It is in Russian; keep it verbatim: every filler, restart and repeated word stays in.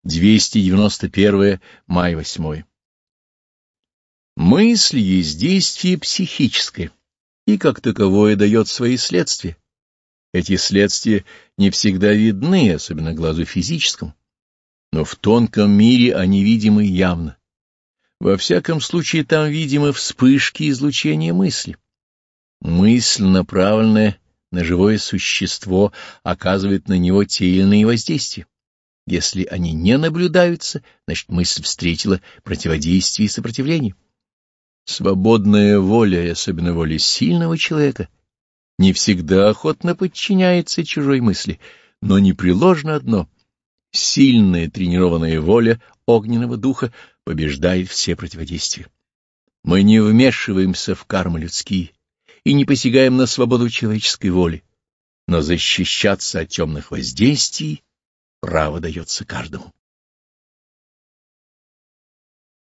двести девяносто первое, май восьмой. Мысль есть действие психическое, и как таковое дает свои следствия. Эти следствия не всегда видны, особенно глазу физическому, но в тонком мире они видимы явно. Во всяком случае, там видимы вспышки излучения мысли. Мысль, направленная на живое существо, оказывает на него те или иные воздействия. Если они не наблюдаются, значит, мысль встретила противодействие и сопротивление. Свободная воля, и особенно воля сильного человека, не всегда охотно подчиняется чужой мысли, но непреложно одно — сильная тренированная воля огненного духа побеждает все противодействия. Мы не вмешиваемся в кармы людские и не посягаем на свободу человеческой воли, но защищаться от темных воздействий право дается каждому.